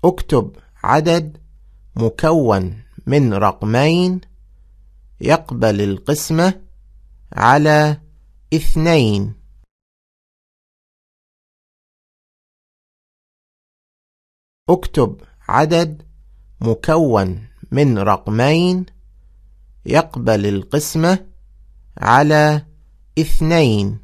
اكتب عدد مكون من رقمين يقبل القسمة على 2. اكتب عدد مكون من رقمين يقبل القسمة على 2.